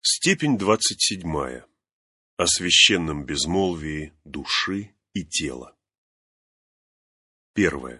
Степень 27. О священном безмолвии души и тела. 1.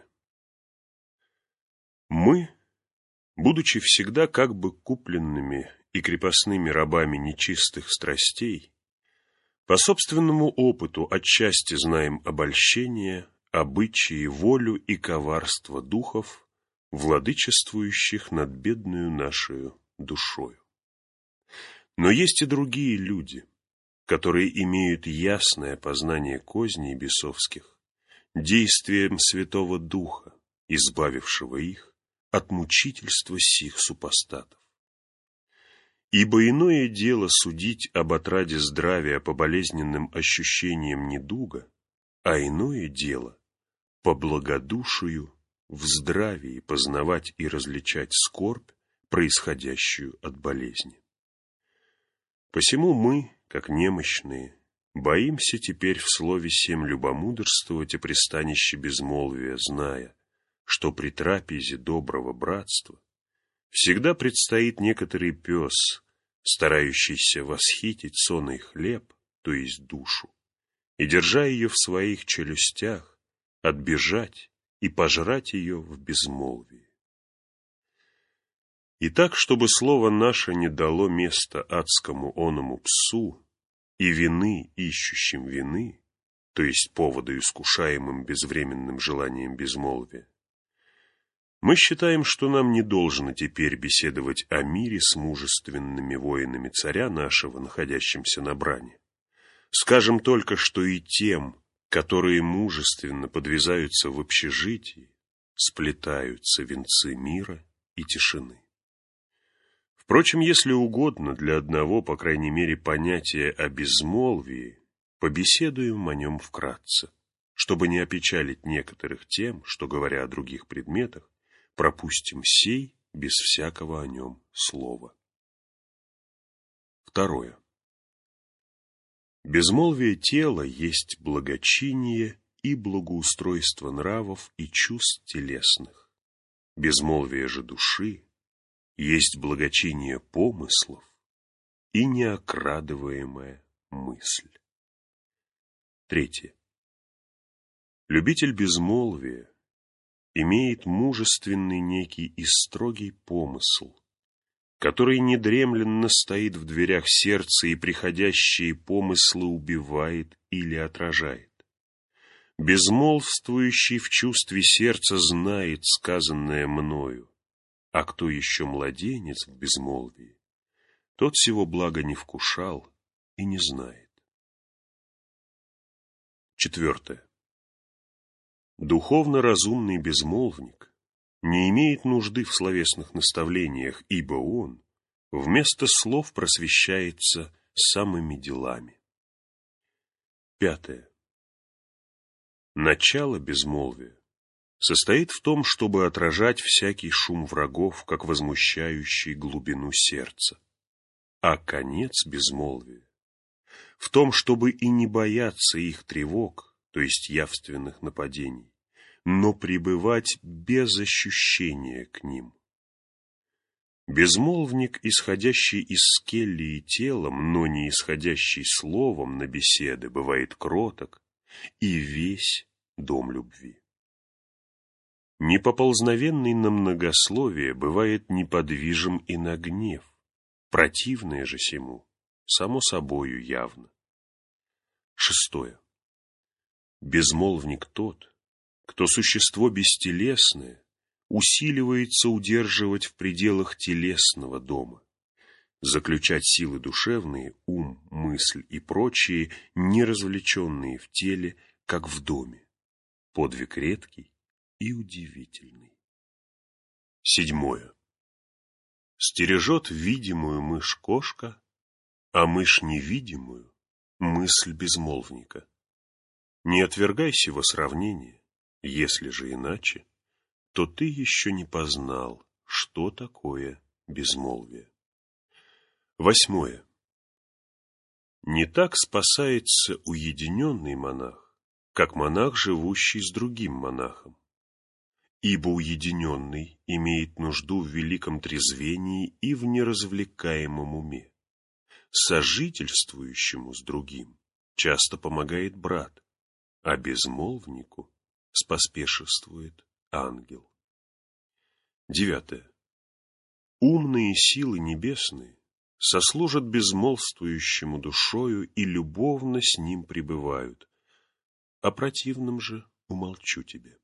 Мы, будучи всегда как бы купленными и крепостными рабами нечистых страстей, по собственному опыту отчасти знаем обольщение, обычаи, волю и коварство духов, владычествующих над бедную нашею душою. Но есть и другие люди, которые имеют ясное познание козней бесовских, действием Святого Духа, избавившего их от мучительства сих супостатов. Ибо иное дело судить об отраде здравия по болезненным ощущениям недуга, а иное дело по благодушию в здравии познавать и различать скорбь, происходящую от болезни. Посему мы, как немощные, боимся теперь в слове сем любомудрствовать о пристанище безмолвия, зная, что при трапезе доброго братства всегда предстоит некоторый пес, старающийся восхитить сонный хлеб, то есть душу, и, держа ее в своих челюстях, отбежать и пожрать ее в безмолвии. И так, чтобы слово наше не дало места адскому оному псу и вины ищущим вины, то есть поводу искушаемым безвременным желанием безмолвия, мы считаем, что нам не должно теперь беседовать о мире с мужественными воинами царя нашего, находящимся на брани. Скажем только, что и тем, которые мужественно подвязаются в общежитии, сплетаются венцы мира и тишины. Впрочем, если угодно для одного, по крайней мере, понятия о безмолвии, побеседуем о нем вкратце, чтобы не опечалить некоторых тем, что, говоря о других предметах, пропустим сей без всякого о нем слова. 2. Безмолвие тела есть благочиние и благоустройство нравов и чувств телесных. Безмолвие же души есть благочиние помыслов и неокрадываемая мысль. 3. Любитель безмолвия имеет мужественный некий и строгий помысл, который недремленно стоит в дверях сердца и приходящие помыслы убивает или отражает. Безмолвствующий в чувстве сердца знает сказанное мною, а кто еще младенец в безмолвии, тот сего блага не вкушал и не знает. 4. Духовно разумный безмолвник не имеет нужды в словесных наставлениях, ибо он вместо слов просвещается самыми делами. 5. Начало безмолвия состоит в том, чтобы отражать всякий шум врагов, как возмущающий глубину сердца. А конец безмолвия в том, чтобы и не бояться их тревог, то есть явственных нападений, но пребывать без ощущения к ним. Безмолвник, исходящий из скеллии телом, но не исходящий словом на беседы, бывает кроток и весь дом любви. Непоползновенный на многословие бывает неподвижим и на гнев, противное же сему, само собою явно. 6. Безмолвник тот, кто существо бестелесное усиливается удерживать в пределах телесного дома, заключать силы душевные, ум, мысль и прочие, не развлеченные в теле, как в доме. Подвиг редкий и удивительный. 7. Стережет видимую мышь кошка, а мышь невидимую — мысль безмолвника. Не отвергай сего сравнения, если же иначе, то ты еще не познал, что такое безмолвие. 8. Не так спасается уединенный монах, как монах, живущий с другим монахом. Ибо уединенный имеет нужду в великом трезвении и в неразвлекаемом уме, сожительствующему с другим часто помогает брат, а безмолвнику споспешествует ангел. 9. Умные силы небесные сослужат безмолвствующему душою и любовно с ним пребывают, о противном же умолчу тебе.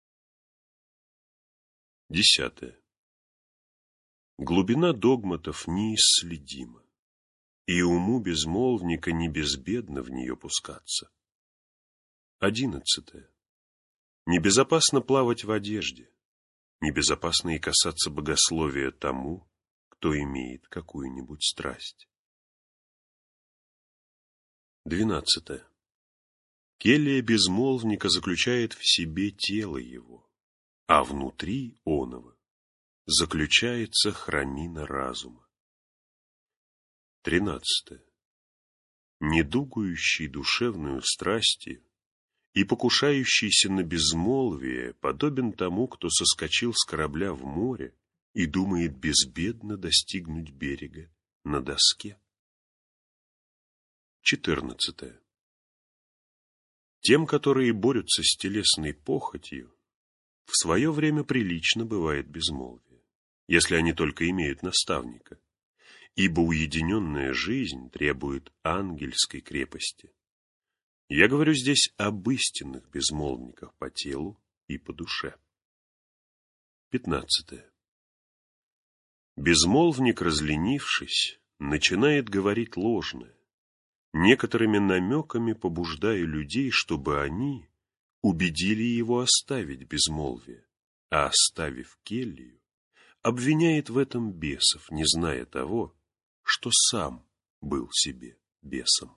10. Глубина догматов неисследима, и уму безмолвника не безбедно в нее пускаться. 11. Небезопасно плавать в одежде, небезопасно и касаться богословия тому, кто имеет какую-нибудь страсть. 12. Келья безмолвника заключает в себе тело его, а внутри оного заключается хранина разума. 13. Недугующий душевную страстью и покушающийся на безмолвие подобен тому, кто соскочил с корабля в море и думает безбедно достигнуть берега на доске. 14. Тем, которые борются с телесной похотью, в свое время прилично бывает безмолвие, если они только имеют наставника, ибо уединенная жизнь требует ангельской крепости. Я говорю здесь об истинных безмолвниках по телу и по душе. 15. Безмолвник, разленившись, начинает говорить ложное, некоторыми намеками побуждая людей, чтобы они убедили его оставить безмолвие, а оставив келью, обвиняет в этом бесов, не зная того, что сам был себе бесом.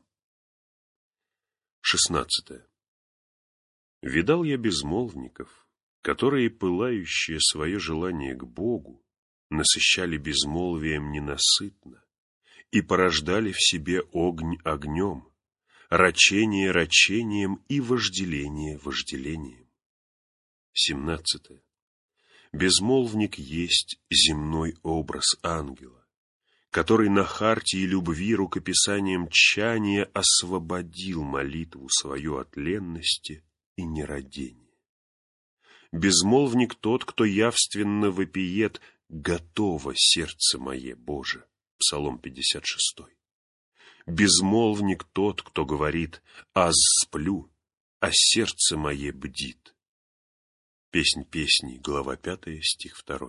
16. Видал я безмолвников, которые, пылающие свое желание к Богу, насыщали безмолвием ненасытно и порождали в себе огонь огнем, рачение рачением и вожделение вожделением. 17. Безмолвник есть земной образ ангела, который на хартии любви рукописанием тчания освободил молитву свою от ленности и нерадения. Безмолвник тот, кто явственно вопиет «Готово сердце мое, Боже» Псалом 56. Безмолвник тот, кто говорит «Аз сплю, а сердце мое бдит». Песнь песней, глава 5, стих 2.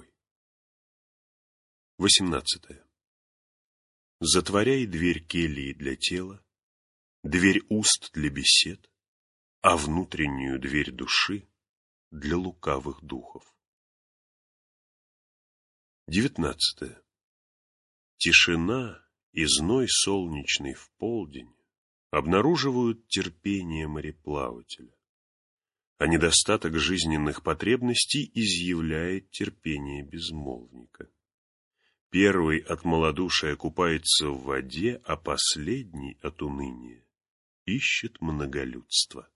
18. Затворяй дверь келии для тела, дверь уст для бесед, а внутреннюю дверь души для лукавых духов. 19. Тишина и зной солнечный в полдень обнаруживают терпение мореплавателя, а недостаток жизненных потребностей изъявляет терпение безмолвника. Первый от малодушия купается в воде, а последний от уныния ищет многолюдства.